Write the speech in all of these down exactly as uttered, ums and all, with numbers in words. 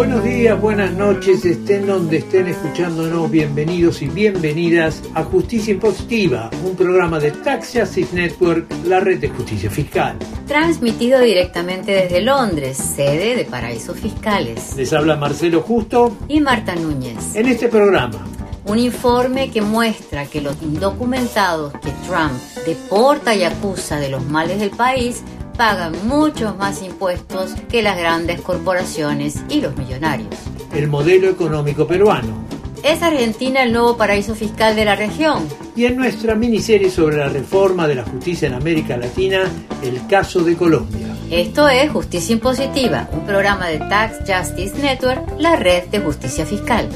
Buenos días, buenas noches, estén donde estén escuchándonos, bienvenidos y bienvenidas a Justicia Impositiva, un programa de Tax Justice Network, la red de justicia fiscal. Transmitido directamente desde Londres, sede de paraísos fiscales. Les habla Marcelo Justo y Marta Núñez. En este programa, un informe que muestra que los indocumentados que Trump deporta y acusa de los males del país pagan muchos más impuestos que las grandes corporaciones y los millonarios. El modelo económico peruano. ¿Es Argentina el nuevo paraíso fiscal de la región? Y en nuestra miniserie sobre la reforma de la justicia en América Latina, el caso de Colombia. Esto es Justicia Impositiva, un programa de Tax Justice Network, la red de justicia fiscal.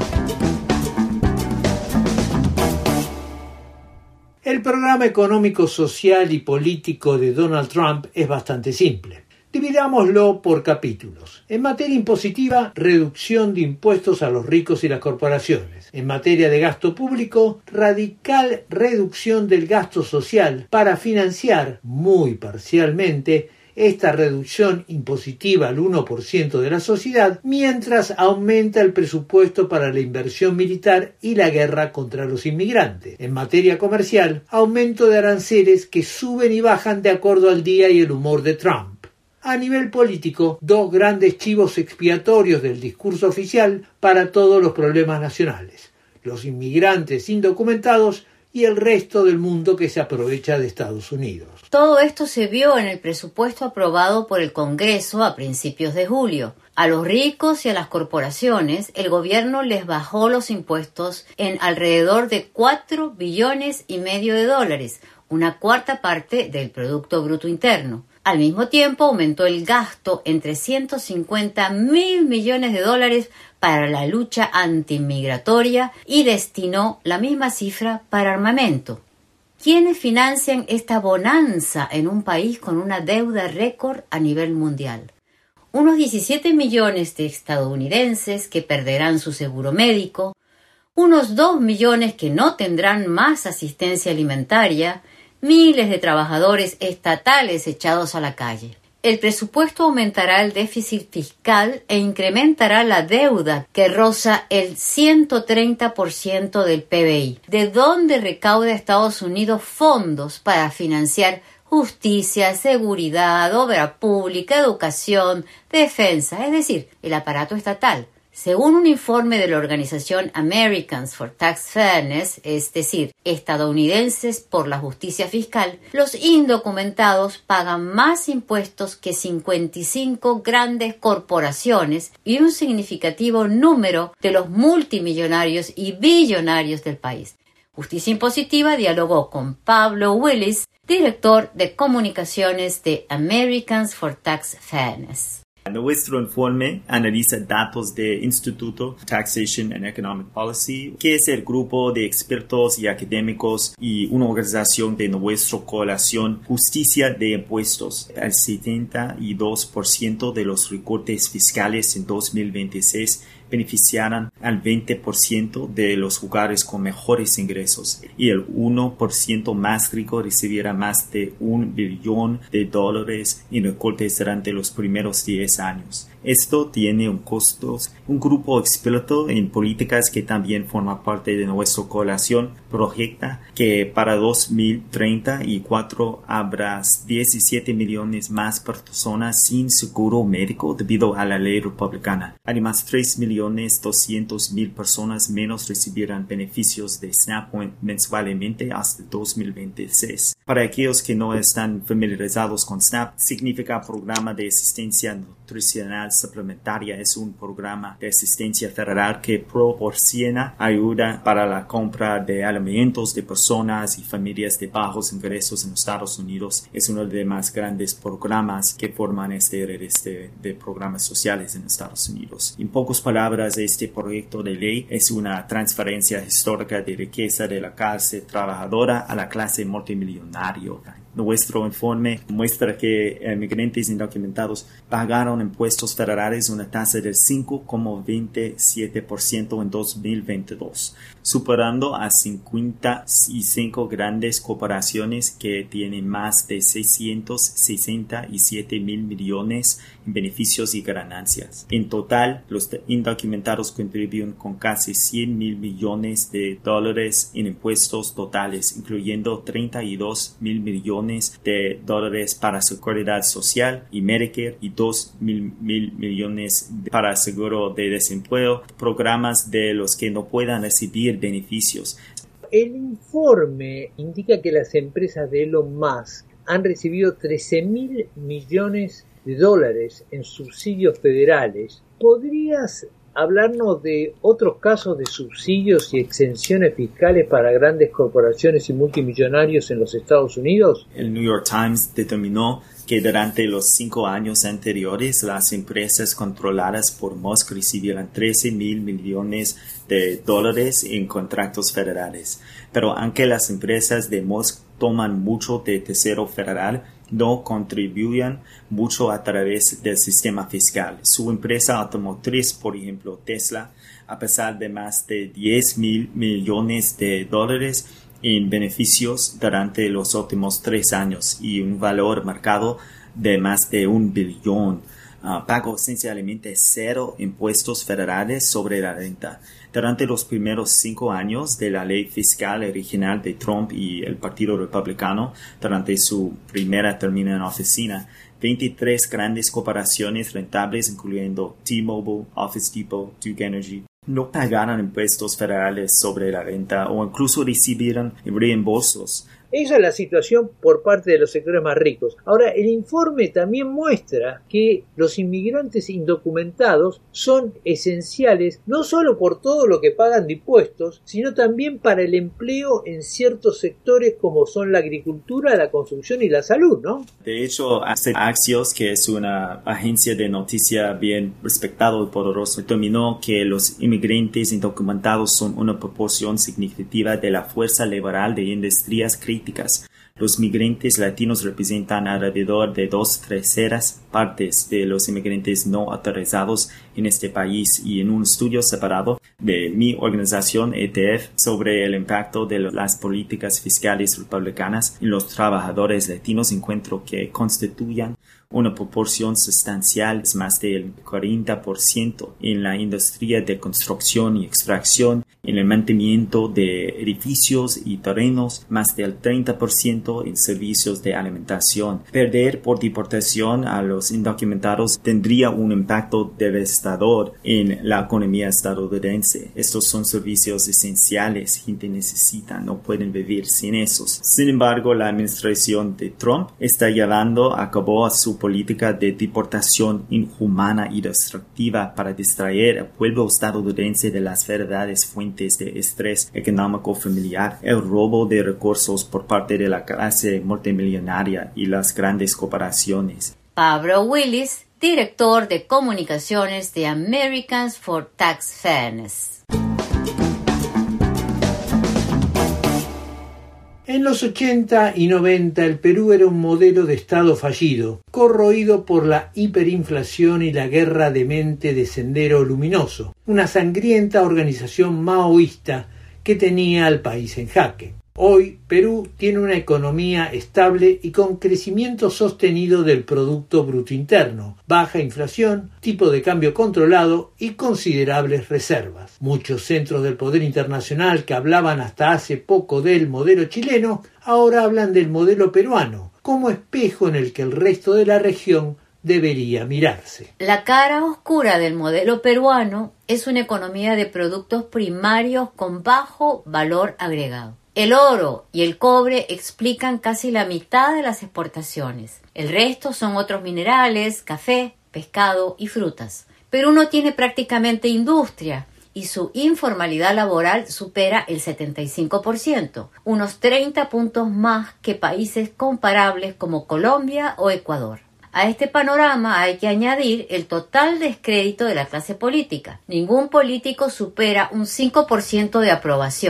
El programa económico, social y político de Donald Trump es bastante simple. Dividámoslo por capítulos. En materia impositiva, reducción de impuestos a los ricos y las corporaciones. En materia de gasto público, radical reducción del gasto social para financiar, muy parcialmente, esta reducción impositiva al uno por ciento de la sociedad, mientras aumenta el presupuesto para la inversión militar y la guerra contra los inmigrantes. En materia comercial, aumento de aranceles que suben y bajan de acuerdo al día y el humor de Trump. A nivel político, dos grandes chivos expiatorios del discurso oficial para todos los problemas nacionales: los inmigrantes indocumentados y el resto del mundo que se aprovecha de Estados Unidos. Todo esto se vio en el presupuesto aprobado por el Congreso a principios de julio. A los ricos y a las corporaciones, el gobierno les bajó los impuestos en alrededor de cuatro billones y medio de dólares, una cuarta parte del Producto Bruto Interno. Al mismo tiempo, aumentó el gasto en trescientos cincuenta mil millones de dólares para la lucha antimigratoria y destinó la misma cifra para armamento. ¿Quiénes financian esta bonanza en un país con una deuda récord a nivel mundial? Unos diecisiete millones de estadounidenses que perderán su seguro médico, unos dos millones que no tendrán más asistencia alimentaria, miles de trabajadores estatales echados a la calle. El presupuesto aumentará el déficit fiscal e incrementará la deuda que roza el ciento treinta por ciento del P B I. ¿De dónde recauda Estados Unidos fondos para financiar justicia, seguridad, obra pública, educación, defensa, es decir, el aparato estatal? Según un informe de la organización Americans for Tax Fairness, es decir, estadounidenses por la justicia fiscal, los indocumentados pagan más impuestos que cincuenta y cinco grandes corporaciones y un significativo número de los multimillonarios y billonarios del país. Justicia Impositiva dialogó con Pablo Willis, director de comunicaciones de Americans for Tax Fairness. Nuestro informe analiza datos del Instituto Taxation and Economic Policy, que es el grupo de expertos y académicos y una organización de nuestra coalición Justicia de Impuestos. El setenta y dos por ciento de los recortes fiscales en dos mil veintiséis beneficiarán al veinte por ciento de los hogares con mejores ingresos y el uno por ciento más rico recibirá más de un billón de dólares en recortes durante los primeros diez años. Esto tiene un costo. Un grupo experto en políticas que también forma parte de nuestra coalición proyecta que para dos mil treinta y cuatro habrá diecisiete millones más personas sin seguro médico debido a la ley republicana. Además, tres millones doscientos mil personas menos recibirán beneficios de SNAP mensualmente hasta dos mil veintiséis. Para aquellos que no están familiarizados con SNAP, significa Programa de Asistencia Nutricional Suplementaria. Es un programa de asistencia federal que proporciona ayuda para la compra de alimentos de personas y familias de bajos ingresos en los Estados Unidos. Es uno de los más grandes programas que forman este red de, de programas sociales en Estados Unidos. En pocas palabras, este proyecto de ley es una transferencia histórica de riqueza de la clase trabajadora a la clase multimillonaria. Nuestro informe muestra que inmigrantes indocumentados pagaron impuestos federales una tasa del cinco coma veintisiete por ciento en dos mil veintidós, superando a cincuenta y cinco grandes corporaciones que tienen más de seiscientos sesenta y siete mil millones en beneficios y ganancias. En total, los indocumentados contribuyen con casi cien mil millones de dólares en impuestos totales, incluyendo treinta y dos mil millones de dólares para Seguridad Social y Medicare y dos mil, mil millones para seguro de desempleo, programas de los que no puedan recibir beneficios. El informe indica que las empresas de Elon Musk han recibido trece mil millones de dólares en subsidios federales. ¿Podrías hablarnos de otros casos de subsidios y exenciones fiscales para grandes corporaciones y multimillonarios en los Estados Unidos? El New York Times determinó que durante los cinco años anteriores las empresas controladas por Musk recibieron trece mil millones de dólares en contratos federales. Pero aunque las empresas de Musk toman mucho de tesoro federal, no contribuyen mucho a través del sistema fiscal. Su empresa automotriz, por ejemplo Tesla, a pesar de más de diez mil millones de dólares en beneficios durante los últimos tres años y un valor marcado de más de un billón, uh, pagó esencialmente cero impuestos federales sobre la renta. Durante los primeros cinco años de la ley fiscal original de Trump y el Partido Republicano, durante su primera término en oficina, veintitrés grandes corporaciones rentables, incluyendo T-Mobile, Office Depot, Duke Energy, no pagaron impuestos federales sobre la renta o incluso recibieron reembolsos. Esa es la situación por parte de los sectores más ricos. Ahora, el informe también muestra que los inmigrantes indocumentados son esenciales no solo por todo lo que pagan de impuestos, sino también para el empleo en ciertos sectores como son la agricultura, la construcción y la salud, ¿no? De hecho, Axios, que es una agencia de noticia bien respetada y poderosa, determinó que los inmigrantes indocumentados son una proporción significativa de la fuerza laboral de industrias críticas. Los migrantes latinos representan alrededor de dos terceras partes de los inmigrantes no autorizados en este país, y en un estudio separado de mi organización E T F sobre el impacto de las políticas fiscales republicanas en los trabajadores latinos encuentro que constituyen una proporción sustancial, más del cuarenta por ciento en la industria de construcción y extracción, en el mantenimiento de edificios y terrenos, más del treinta por ciento en servicios de alimentación. Perder por deportación a los indocumentados tendría un impacto devastador en la economía estadounidense. Estos son servicios esenciales, gente necesita, no pueden vivir sin esos. Sin embargo, la administración de Trump está llevando a cabo su política de deportación inhumana y destructiva para distraer al pueblo estadounidense de las verdaderas fuentes de estrés económico familiar, el robo de recursos por parte de la clase multimillonaria y las grandes corporaciones. Pablo Willis, director de comunicaciones de Americans for Tax Fairness. En los ochenta y noventa el Perú era un modelo de Estado fallido, corroído por la hiperinflación y la guerra demente de Sendero Luminoso, una sangrienta organización maoísta que tenía al país en jaque. Hoy, Perú tiene una economía estable y con crecimiento sostenido del Producto Bruto Interno, baja inflación, tipo de cambio controlado y considerables reservas. Muchos centros del poder internacional que hablaban hasta hace poco del modelo chileno, ahora hablan del modelo peruano, como espejo en el que el resto de la región debería mirarse. La cara oscura del modelo peruano es una economía de productos primarios con bajo valor agregado. El oro y el cobre explican casi la mitad de las exportaciones. El resto son otros minerales, café, pescado y frutas. Perú no tiene prácticamente industria y su informalidad laboral supera el setenta y cinco por ciento, unos treinta puntos más que países comparables como Colombia o Ecuador. A este panorama hay que añadir el total descrédito de la clase política. Ningún político supera un cinco por ciento de aprobación,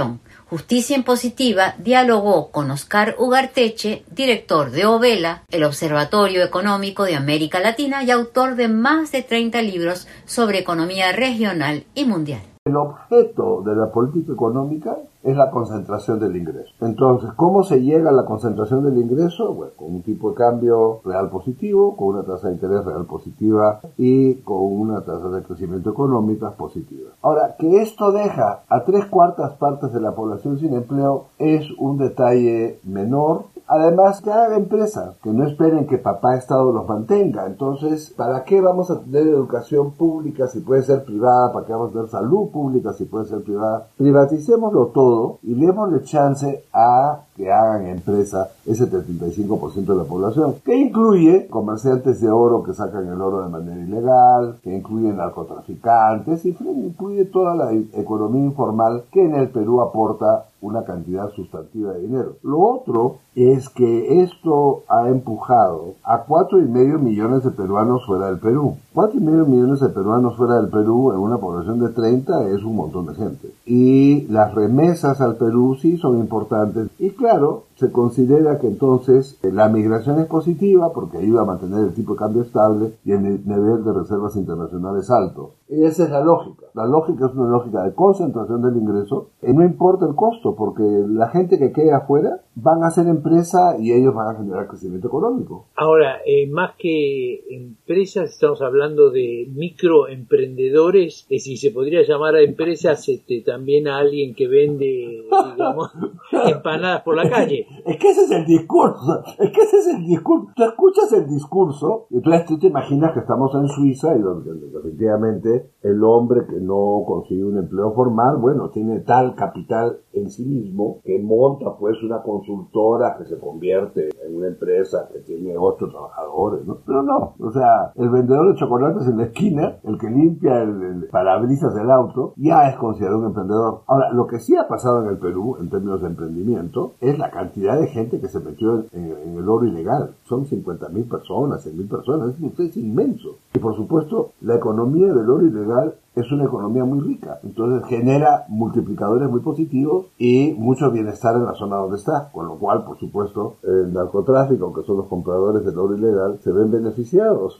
Justicia Impositiva dialogó con Oscar Ugarteche, director de OVELA, el Observatorio Económico de América Latina y autor de más de treinta libros sobre economía regional y mundial. El objeto de la política económica es la concentración del ingreso. Entonces, ¿cómo se llega a la concentración del ingreso? Bueno, con un tipo de cambio real positivo, con una tasa de interés real positiva y con una tasa de crecimiento económica positiva. Ahora, que esto deja a tres cuartas partes de la población sin empleo es un detalle menor. Además, que hagan empresas, que no esperen que papá Estado los mantenga. Entonces, ¿para qué vamos a tener educación pública si puede ser privada? ¿Para qué vamos a tener salud pública si puede ser privada? Privaticémoslo todo y démosle chance a que hagan empresa ese setenta y cinco por ciento de la población, que incluye comerciantes de oro que sacan el oro de manera ilegal, que incluye narcotraficantes, y incluye toda la economía informal que en el Perú aporta una cantidad sustantiva de dinero. Lo otro es que esto ha empujado a cuatro y medio millones de peruanos fuera del Perú. Cuatro y medio millones de peruanos fuera del Perú en una población de treinta es un montón de gente. Y las remesas al Perú sí son importantes. Y claro, se considera que entonces la migración es positiva porque ayuda a mantener el tipo de cambio estable y el nivel de reservas internacionales alto. Y esa es la lógica. La lógica es una lógica de concentración del ingreso y no importa el costo porque la gente que quede afuera van a hacer empresa y ellos van a generar crecimiento económico. Ahora, eh, más que empresas, estamos hablando de microemprendedores, es decir, se podría llamar a empresas este, también a alguien que vende, digamos, empanadas por la calle. Es que ese es el discurso, es que ese es el discurso. Tú escuchas el discurso y entonces tú te imaginas que estamos en Suiza y donde efectivamente el hombre que no consigue un empleo formal, bueno, tiene tal capital en sí mismo que monta pues una consultora que se convierte en una empresa que tiene ocho trabajadores, ¿no? Pero no, o sea, el vendedor de chocolates en la esquina, el que limpia el, el parabrisas del auto, ya es considerado un emprendedor. Ahora, lo que sí ha pasado en el Perú, en términos de emprendimiento, es la cantidad de gente que se metió en, en, en el oro ilegal. Son cincuenta mil personas, cien mil personas, es, es inmenso. Y por supuesto, la economía del oro ilegal es una economía muy rica, entonces genera multiplicadores muy positivos y mucho bienestar en la zona donde está, con lo cual, por supuesto, el narcotráfico, que son los compradores del oro ilegal, se ven beneficiados.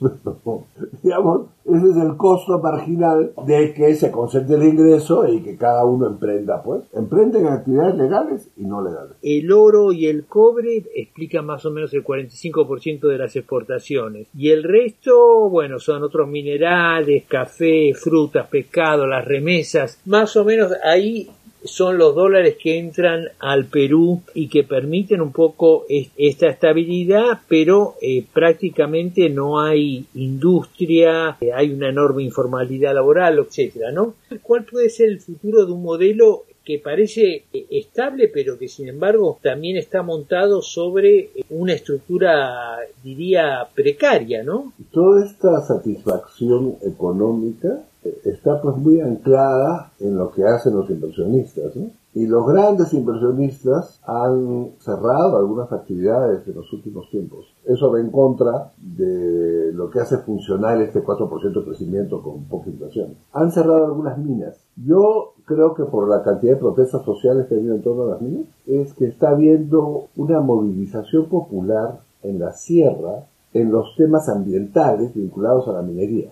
Digamos, ese es el costo marginal de que se concentre el ingreso y que cada uno emprenda, pues, emprenden en actividades legales y no legales. El oro y el cobre explican más o menos el cuarenta y cinco por ciento de las exportaciones y el resto, bueno, son otros minerales, café, frutas, pescado, las remesas, más o menos ahí son los dólares que entran al Perú y que permiten un poco esta estabilidad, pero eh, prácticamente no hay industria, eh, hay una enorme informalidad laboral, etcétera, ¿no? ¿Cuál puede ser el futuro de un modelo que parece estable, pero que sin embargo también está montado sobre una estructura, diría, precaria, ¿no? Toda esta satisfacción económica está pues muy anclada en lo que hacen los inversionistas, ¿no? Y los grandes inversionistas han cerrado algunas actividades en los últimos tiempos. Eso va en contra de lo que hace funcionar este cuatro por ciento de crecimiento con poca inflación. Han cerrado algunas minas. Yo creo que por la cantidad de protestas sociales que ha habido en torno a las minas, es que está habiendo una movilización popular en la sierra en los temas ambientales vinculados a la minería.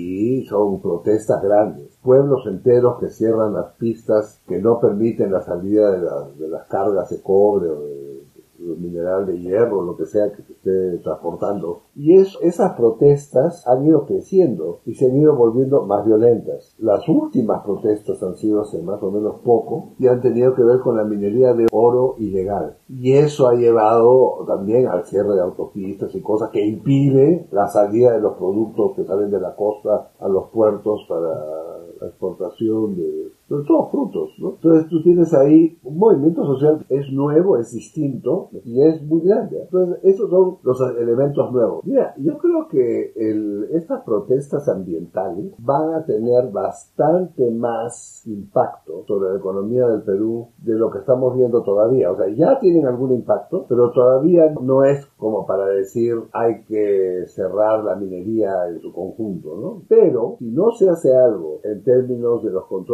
Y son protestas grandes. Pueblos enteros que cierran las pistas, que no permiten la salida de, la, de las cargas de cobre o de, de mineral de hierro, lo que sea que se esté transportando. Y es, esas protestas han ido creciendo y se han ido volviendo más violentas. Las últimas protestas han sido hace más o menos poco y han tenido que ver con la minería de oro ilegal. Y eso ha llevado también al cierre de autopistas y cosas que impiden la salida de los productos que salen de la costa a los puertos para la exportación de, de todos frutos, ¿no? Entonces tú tienes ahí un movimiento social que es nuevo, es distinto y es muy grande. Entonces esos son los elementos nuevos. Mira, yo creo que el, estas protestas ambientales van a tener bastante más impacto sobre la economía del Perú de lo que estamos viendo todavía. O sea, ya tienen algún impacto, pero todavía no es como para decir hay que cerrar la minería en su conjunto, ¿no? Pero si no se hace algo en términos de los controles ambientales,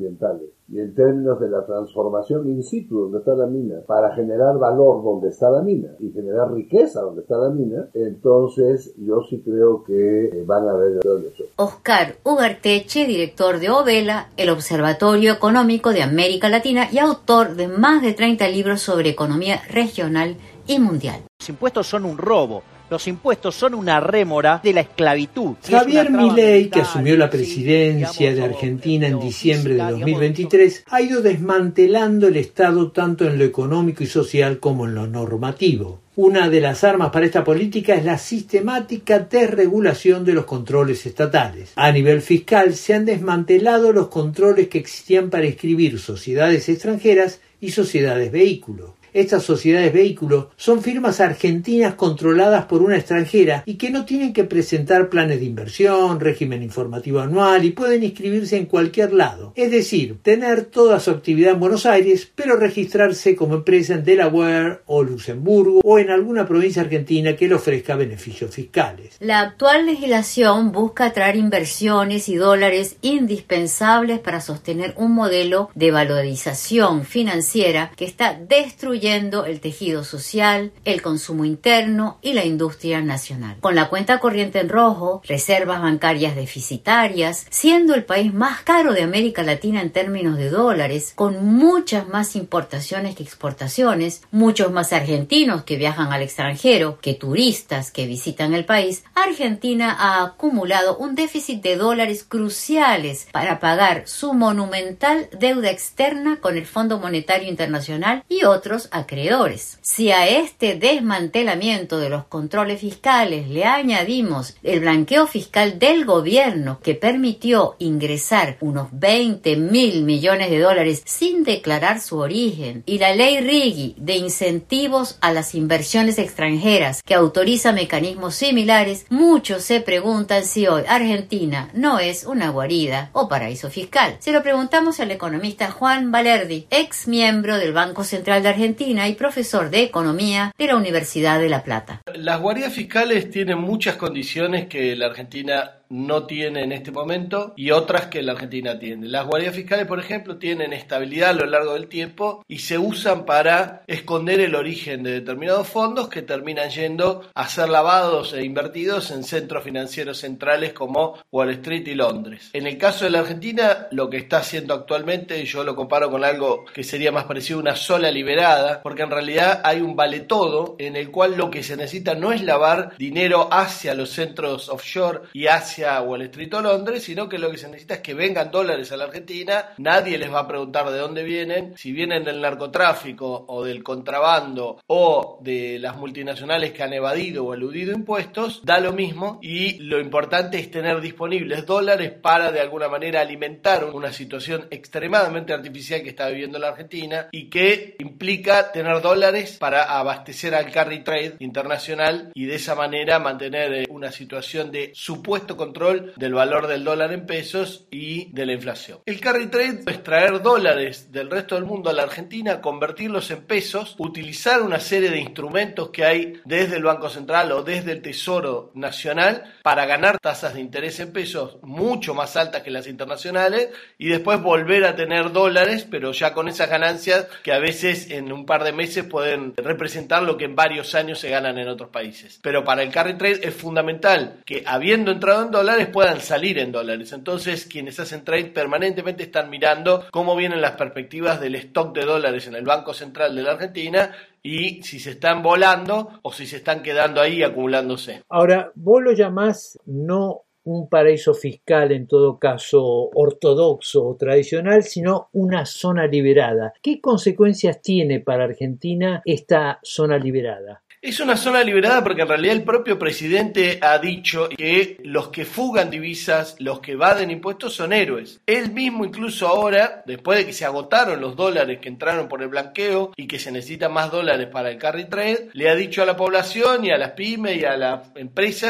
occidentales. Y en términos de la transformación in situ, donde está la mina, para generar valor donde está la mina y generar riqueza donde está la mina, entonces yo sí creo que van a haber eso. Oscar Ugarteche, director de OVELA, el Observatorio Económico de América Latina y autor de más de treinta libros sobre economía regional y mundial. Los impuestos son un robo. Los impuestos son una rémora de la esclavitud. Javier Milei, que asumió la presidencia de Argentina en diciembre de dos mil veintitrés, ha ido desmantelando el Estado tanto en lo económico y social como en lo normativo. Una de las armas para esta política es la sistemática desregulación de los controles estatales. A nivel fiscal se han desmantelado los controles que existían para inscribir sociedades extranjeras y sociedades vehículo. Estas sociedades vehículos son firmas argentinas controladas por una extranjera y que no tienen que presentar planes de inversión, régimen informativo anual y pueden inscribirse en cualquier lado. Es decir, tener toda su actividad en Buenos Aires, pero registrarse como empresa en Delaware o Luxemburgo o en alguna provincia argentina que le ofrezca beneficios fiscales. La actual legislación busca atraer inversiones y dólares indispensables para sostener un modelo de valorización financiera que está destruyendo el tejido social, el consumo interno y la industria nacional. Con la cuenta corriente en rojo, reservas bancarias deficitarias, siendo el país más caro de América Latina en términos de dólares, con muchas más importaciones que exportaciones, muchos más argentinos que viajan al extranjero que turistas que visitan el país, Argentina ha acumulado un déficit de dólares cruciales para pagar su monumental deuda externa con el Fondo Monetario Internacional y otros acreedores. Si a este desmantelamiento de los controles fiscales le añadimos el blanqueo fiscal del gobierno que permitió ingresar unos veinte mil millones de dólares sin declarar su origen y la ley Riggi de incentivos a las inversiones extranjeras que autoriza mecanismos similares, muchos se preguntan si hoy Argentina no es una guarida o paraíso fiscal. Se lo preguntamos al economista Juan Valerdi, ex miembro del Banco Central de Argentina y profesor de Economía de la Universidad de La Plata. Las guaridas fiscales tienen muchas condiciones que la Argentina no tiene en este momento y otras que la Argentina tiene. Las guaridas fiscales, por ejemplo, tienen estabilidad a lo largo del tiempo y se usan para esconder el origen de determinados fondos que terminan yendo a ser lavados e invertidos en centros financieros centrales como Wall Street y Londres. En el caso de la Argentina, lo que está haciendo actualmente, yo lo comparo con algo que sería más parecido a una sola liberada, porque en realidad hay un vale todo en el cual lo que se necesita no es lavar dinero hacia los centros offshore y hacia a Wall Street o Londres, sino que lo que se necesita es que vengan dólares a la Argentina. Nadie les va a preguntar de dónde vienen, si vienen del narcotráfico o del contrabando o de las multinacionales que han evadido o eludido impuestos, da lo mismo, y lo importante es tener disponibles dólares para de alguna manera alimentar una situación extremadamente artificial que está viviendo la Argentina y que implica tener dólares para abastecer al carry trade internacional y de esa manera mantener una situación de supuesto control control del valor del dólar en pesos y de la inflación. El carry trade es traer dólares del resto del mundo a la Argentina, convertirlos en pesos, utilizar una serie de instrumentos que hay desde el Banco Central o desde el Tesoro Nacional para ganar tasas de interés en pesos mucho más altas que las internacionales y después volver a tener dólares, pero ya con esas ganancias que a veces en un par de meses pueden representar lo que en varios años se ganan en otros países. Pero para el carry trade es fundamental que, habiendo entrado en dólares, puedan salir en dólares. Entonces, quienes hacen trade permanentemente están mirando cómo vienen las perspectivas del stock de dólares en el Banco Central de la Argentina y si se están volando o si se están quedando ahí acumulándose. Ahora, vos lo llamás no un paraíso fiscal en todo caso ortodoxo o tradicional, sino una zona liberada. ¿Qué consecuencias tiene para Argentina esta zona liberada? Es una zona liberada porque en realidad el propio presidente ha dicho que los que fugan divisas, los que evaden impuestos son héroes. Él mismo incluso ahora, después de que se agotaron los dólares que entraron por el blanqueo y que se necesitan más dólares para el carry trade, le ha dicho a la población y a las pymes y a las empresas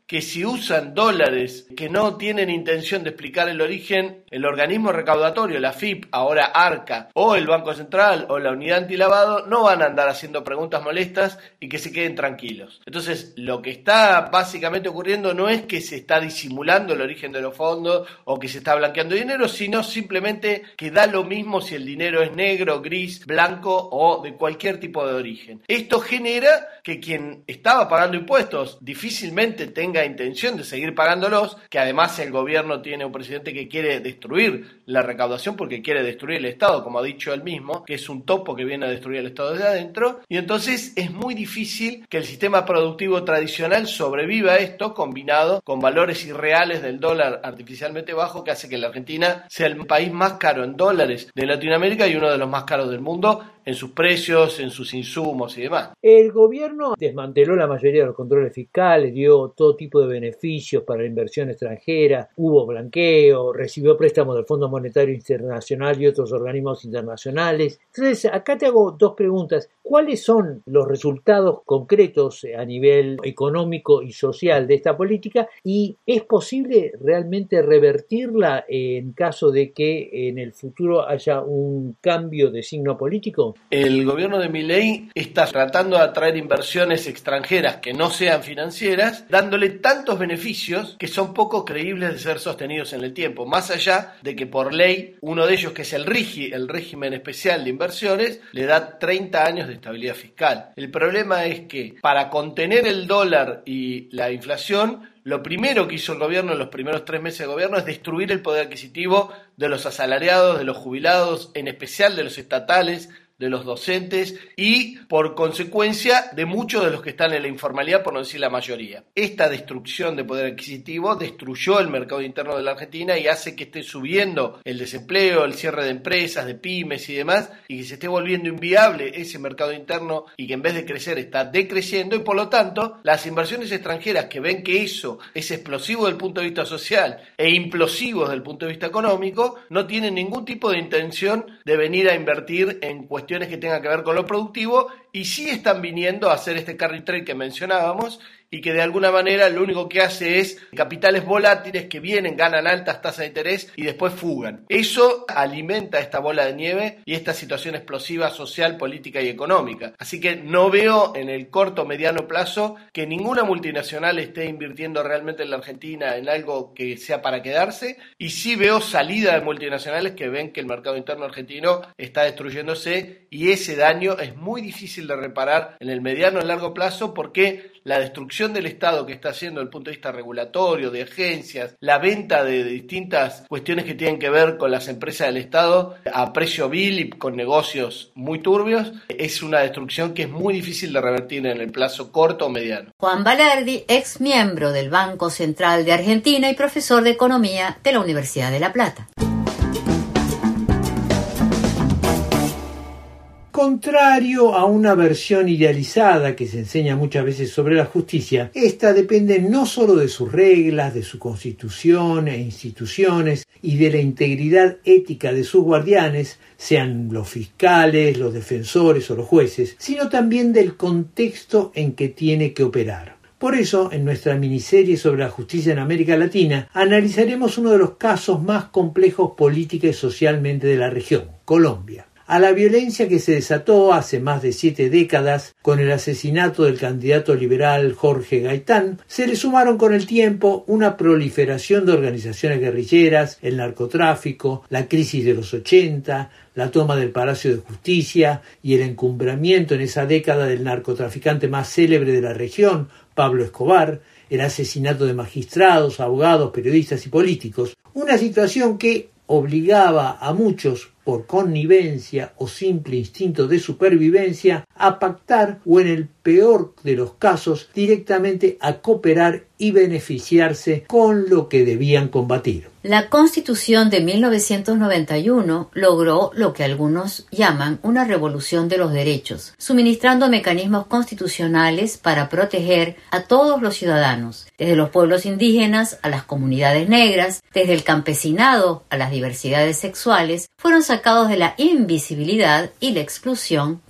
que si usan dólares que no tienen intención de explicar el origen, el organismo recaudatorio, la F I P, ahora ARCA, o el Banco Central, o la Unidad Antilavado, no van a andar haciendo preguntas molestas y que se queden tranquilos. Entonces, lo que está básicamente ocurriendo no es que se está disimulando el origen de los fondos o que se está blanqueando dinero, sino simplemente que da lo mismo si el dinero es negro, gris, blanco o de cualquier tipo de origen. Esto genera que quien estaba pagando impuestos difícilmente tenga intención de seguir pagándolos, que además el gobierno tiene un presidente que quiere destruir la recaudación porque quiere destruir el Estado, como ha dicho él mismo, que es un topo que viene a destruir el Estado desde adentro, y entonces es muy difícil que el sistema productivo tradicional sobreviva a esto, combinado con valores irreales del dólar artificialmente bajo, que hace que la Argentina sea el país más caro en dólares de Latinoamérica y uno de los más caros del mundo en sus precios, en sus insumos y demás. El gobierno desmanteló la mayoría de los controles fiscales, dio todo tipo de beneficios para la inversión extranjera, hubo blanqueo, recibió préstamos del Fondo Monetario Internacional y otros organismos internacionales. Entonces, acá te hago dos preguntas. ¿Cuáles son los resultados concretos a nivel económico y social de esta política? ¿Y es posible realmente revertirla en caso de que en el futuro haya un cambio de signo político? El gobierno de Milei está tratando de atraer inversiones extranjeras que no sean financieras, dándole tantos beneficios que son poco creíbles de ser sostenidos en el tiempo, más allá de que por ley, uno de ellos que es el R I G I, el régimen especial de inversiones, le da treinta años de estabilidad fiscal. El problema es que para contener el dólar y la inflación, lo primero que hizo el gobierno en los primeros tres meses de gobierno es destruir el poder adquisitivo de los asalariados, de los jubilados, en especial de los estatales, de los docentes y, por consecuencia, de muchos de los que están en la informalidad, por no decir la mayoría. Esta destrucción de poder adquisitivo destruyó el mercado interno de la Argentina y hace que esté subiendo el desempleo, el cierre de empresas, de pymes y demás, y que se esté volviendo inviable ese mercado interno y que en vez de crecer está decreciendo, y por lo tanto, las inversiones extranjeras que ven que eso es explosivo desde el punto de vista social e implosivo desde el punto de vista económico, no tienen ningún tipo de intención de venir a invertir en cuestiones que tengan que ver con lo productivo, y sí están viniendo a hacer este carry trade que mencionábamos y que de alguna manera lo único que hace es capitales volátiles que vienen, ganan altas tasas de interés y después fugan. Eso alimenta esta bola de nieve y esta situación explosiva social, política y económica. Así que no veo en el corto o mediano plazo que ninguna multinacional esté invirtiendo realmente en la Argentina en algo que sea para quedarse, y sí veo salida de multinacionales que ven que el mercado interno argentino está destruyéndose, y ese daño es muy difícil de reparar en el mediano o largo plazo, porque la destrucción del Estado que está haciendo desde el punto de vista regulatorio, de agencias, la venta de, de distintas cuestiones que tienen que ver con las empresas del Estado a precio vil y con negocios muy turbios, es una destrucción que es muy difícil de revertir en el plazo corto o mediano. Juan Balerdi, ex miembro del Banco Central de Argentina y profesor de Economía de la Universidad de La Plata. Contrario a una versión idealizada que se enseña muchas veces sobre la justicia, esta depende no solo de sus reglas, de su constitución e instituciones y de la integridad ética de sus guardianes, sean los fiscales, los defensores o los jueces, sino también del contexto en que tiene que operar. Por eso, en nuestra miniserie sobre la justicia en América Latina, analizaremos uno de los casos más complejos política y socialmente de la región, Colombia. A la violencia que se desató hace más de siete décadas con el asesinato del candidato liberal Jorge Gaitán, se le sumaron con el tiempo una proliferación de organizaciones guerrilleras, el narcotráfico, la crisis de los ochenta, la toma del Palacio de Justicia y el encumbramiento en esa década del narcotraficante más célebre de la región, Pablo Escobar, el asesinato de magistrados, abogados, periodistas y políticos. Una situación que obligaba a muchos, por connivencia o simple instinto de supervivencia, a pactar o, en el peor de los casos, directamente a cooperar y beneficiarse con lo que debían combatir. La Constitución de mil novecientos noventa y uno logró lo que algunos llaman una revolución de los derechos, suministrando mecanismos constitucionales para proteger a todos los ciudadanos, desde los pueblos indígenas a las comunidades negras, desde el campesinado a las diversidades sexuales, fueron sacados de la invisibilidad y la exclusión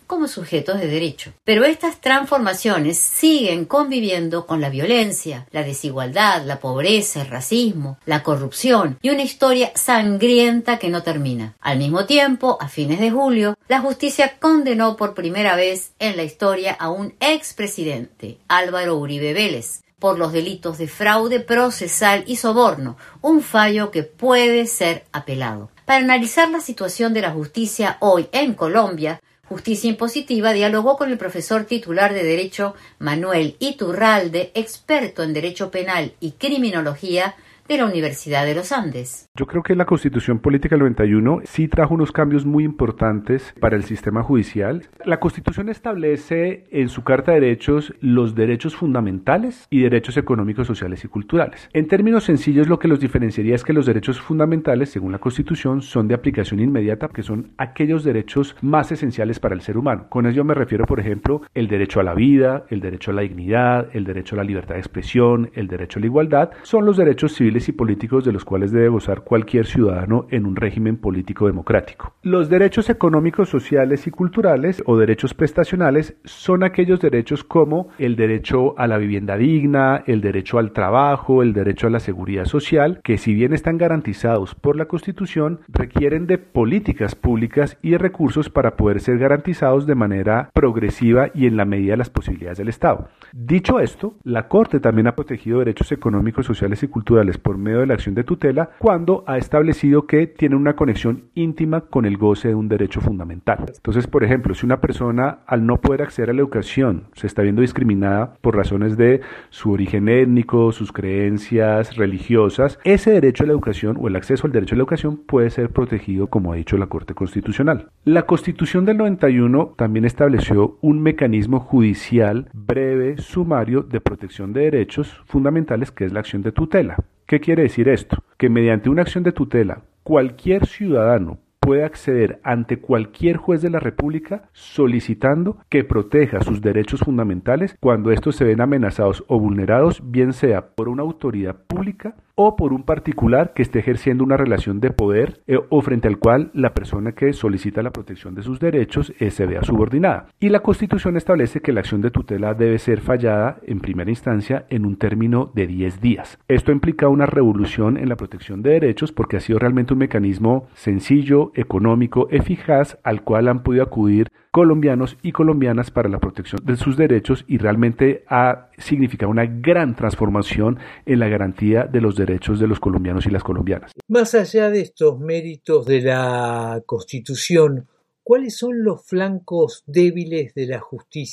como sujetos de derecho. Pero estas transformaciones siguen conviviendo con la violencia, la desigualdad, la pobreza, el racismo, la corrupción y una historia sangrienta que no termina. Al mismo tiempo, a fines de julio, la justicia condenó por primera vez en la historia a un expresidente, Álvaro Uribe Vélez, por los delitos de fraude procesal y soborno, un fallo que puede ser apelado. Para analizar la situación de la justicia hoy en Colombia, Justicia Impositiva dialogó con el profesor titular de Derecho Manuel Iturralde, experto en Derecho Penal y Criminología de la Universidad de los Andes. Yo creo que la Constitución Política del noventa y uno sí trajo unos cambios muy importantes para el sistema judicial. La Constitución establece en su Carta de Derechos los derechos fundamentales y derechos económicos, sociales y culturales. En términos sencillos, lo que los diferenciaría es que los derechos fundamentales, según la Constitución, son de aplicación inmediata, que son aquellos derechos más esenciales para el ser humano. Con ello me refiero, por ejemplo, el derecho a la vida, el derecho a la dignidad, el derecho a la libertad de expresión, el derecho a la igualdad. Son los derechos civiles y políticos de los cuales debe gozar cualquier ciudadano en un régimen político democrático. Los derechos económicos, sociales y culturales o derechos prestacionales son aquellos derechos como el derecho a la vivienda digna, el derecho al trabajo, el derecho a la seguridad social, que si bien están garantizados por la Constitución, requieren de políticas públicas y de recursos para poder ser garantizados de manera progresiva y en la medida de las posibilidades del Estado. Dicho esto, la Corte también ha protegido derechos económicos, sociales y culturales por medio de la acción de tutela cuando ha establecido que tiene una conexión íntima con el goce de un derecho fundamental. Entonces, por ejemplo, si una persona al no poder acceder a la educación se está viendo discriminada por razones de su origen étnico, sus creencias religiosas, ese derecho a la educación o el acceso al derecho a la educación puede ser protegido, como ha dicho la Corte Constitucional. La Constitución del noventa y uno también estableció un mecanismo judicial breve, sumario, de protección de derechos fundamentales, que es la acción de tutela. ¿Qué quiere decir esto? Que mediante una acción de tutela, cualquier ciudadano puede acceder ante cualquier juez de la República solicitando que proteja sus derechos fundamentales cuando estos se ven amenazados o vulnerados, bien sea por una autoridad pública o por un particular que esté ejerciendo una relación de poder eh, o frente al cual la persona que solicita la protección de sus derechos eh, se vea subordinada. Y la Constitución establece que la acción de tutela debe ser fallada en primera instancia en un término de diez días. Esto implica una revolución en la protección de derechos porque ha sido realmente un mecanismo sencillo, económico, eficaz, al cual han podido acudir colombianos y colombianas para la protección de sus derechos y realmente ha significado una gran transformación en la garantía de los derechos de los colombianos y las colombianas. Más allá de estos méritos de la Constitución, ¿cuáles son los flancos débiles de la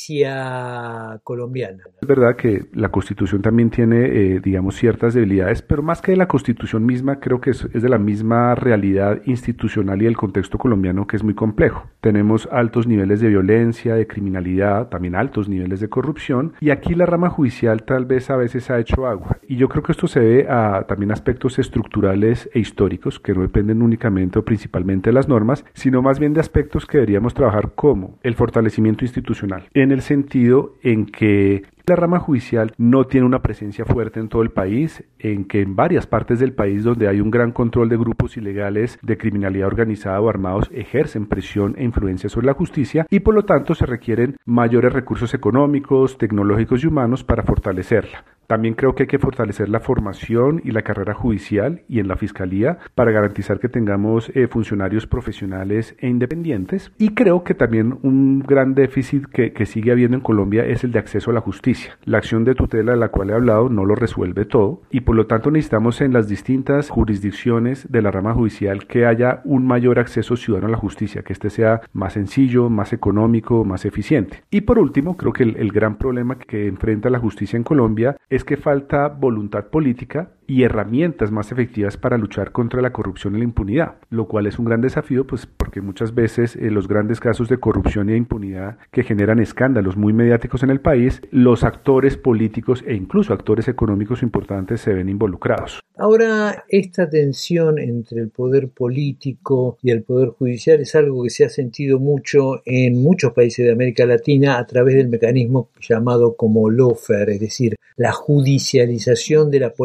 justicia colombiana? Es verdad que la Constitución también tiene, eh, digamos, ciertas debilidades, pero más que de la Constitución misma, creo que es, es de la misma realidad institucional y del contexto colombiano, que es muy complejo. Tenemos altos niveles de violencia, de criminalidad, también altos niveles de corrupción, y aquí la rama judicial tal vez a veces ha hecho agua. Y yo creo que esto se debe a también aspectos estructurales e históricos, que no dependen únicamente o principalmente de las normas, sino más bien de aspectos que deberíamos trabajar como el fortalecimiento institucional, en el sentido en que la rama judicial no tiene una presencia fuerte en todo el país, en que en varias partes del país donde hay un gran control de grupos ilegales de criminalidad organizada o armados ejercen presión e influencia sobre la justicia y por lo tanto se requieren mayores recursos económicos, tecnológicos y humanos para fortalecerla. También creo que hay que fortalecer la formación y la carrera judicial y en la fiscalía para garantizar que tengamos eh, funcionarios profesionales e independientes. Y creo que también un gran déficit que, que sigue habiendo en Colombia es el de acceso a la justicia. La acción de tutela de la cual he hablado no lo resuelve todo y por lo tanto necesitamos en las distintas jurisdicciones de la rama judicial que haya un mayor acceso ciudadano a la justicia, que este sea más sencillo, más económico, más eficiente. Y por último, creo que el, el gran problema que enfrenta la justicia en Colombia es que falta voluntad política y herramientas más efectivas para luchar contra la corrupción y la impunidad, lo cual es un gran desafío, pues porque muchas veces eh, los grandes casos de corrupción e impunidad que generan escándalos muy mediáticos en el país, los actores políticos e incluso actores económicos importantes se ven involucrados. Ahora, esta tensión entre el poder político y el poder judicial es algo que se ha sentido mucho en muchos países de América Latina a través del mecanismo llamado como lawfare, es decir, la judicialización de la política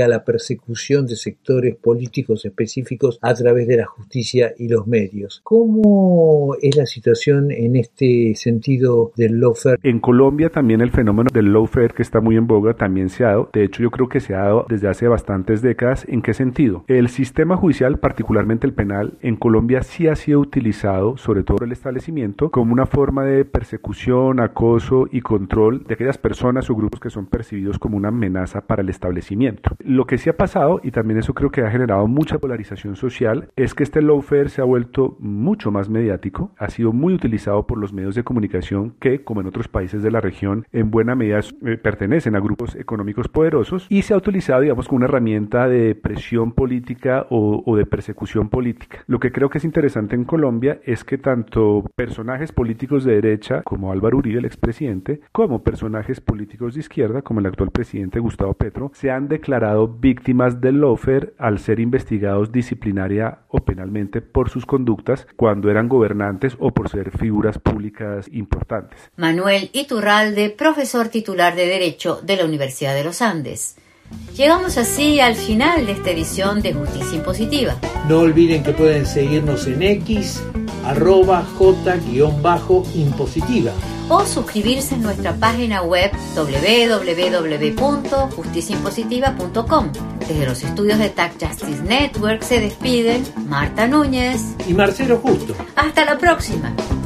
a la persecución de sectores políticos específicos a través de la justicia y los medios. ¿Cómo es la situación en este sentido del lawfare? En Colombia también el fenómeno del lawfare, que está muy en boga, también se ha dado. De hecho, yo creo que se ha dado desde hace bastantes décadas. ¿En qué sentido? El sistema judicial, particularmente el penal, en Colombia sí ha sido utilizado, sobre todo el establecimiento, como una forma de persecución, acoso y control de aquellas personas o grupos que son percibidos como una amenaza para el establecimiento. Lo que sí ha pasado, y también eso creo que ha generado mucha polarización social, es que este lawfare se ha vuelto mucho más mediático, ha sido muy utilizado por los medios de comunicación que, como en otros países de la región, en buena medida eh, pertenecen a grupos económicos poderosos, y se ha utilizado, digamos, como una herramienta de presión política o, o de persecución política. Lo que creo que es interesante en Colombia es que tanto personajes políticos de derecha, como Álvaro Uribe, el expresidente, como personajes políticos de izquierda, como el actual presidente Gustavo Petro, se han declarado víctimas del lawfare al ser investigados disciplinaria o penalmente por sus conductas cuando eran gobernantes o por ser figuras públicas importantes. Manuel Iturralde, profesor titular de Derecho de la Universidad de los Andes. Llegamos así al final de esta edición de Justicia Impositiva. No olviden que pueden seguirnos en X, arroba J-impositiva. O suscribirse en nuestra página web doble u doble u doble u punto justicia impositiva punto com. Desde los estudios de Tax Justice Network se despiden Marta Núñez y Marcelo Justo. Hasta la próxima.